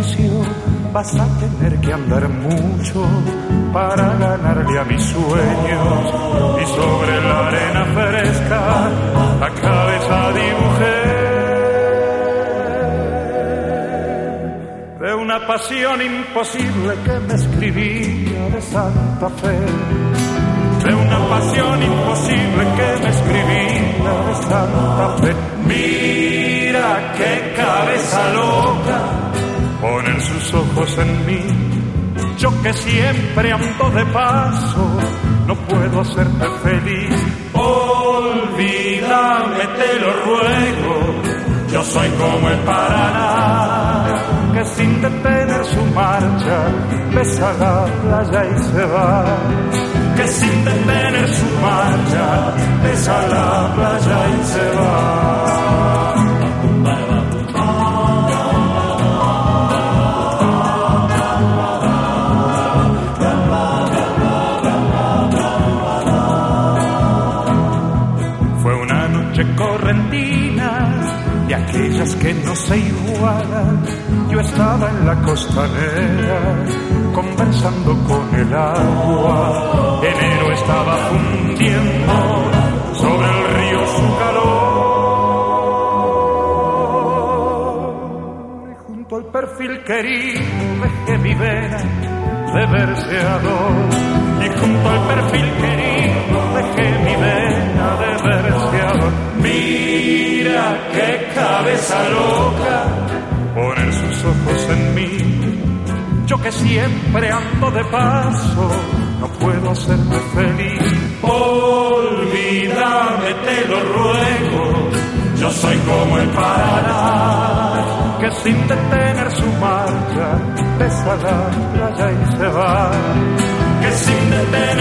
negocio vas a tener que andar mucho para ganarle a mis sueños. Y sobre la arena fresca la cabeza dibujé de una pasión imposible que me escribía de Santa Fe. De una pasión imposible que me escribía de Santa Fe. Mira qué cabeza loca ponen sus ojos en mí. Yo que siempre ando de paso, no puedo hacerte feliz. Olvídame, te lo ruego, yo soy como el Paraná, que sin detener su marcha besa la playa y se va. Que sin detener su marcha besa la playa y se va. Correntinas de aquellas que no se igualan. Yo estaba en la costanera conversando con el agua. Enero estaba fundiendo sobre el río su calor. Y junto al perfil querido dejé mi vena de verseador. Y junto al perfil querido dejé mi vena de verseador. Mira qué cabeza loca ponen sus ojos en mí. Yo que siempre ando de paso, no puedo hacerte feliz. Olvídame, te lo ruego, yo soy como el Paraná, que sin detener su marcha besa la playa y se va. Que sin detener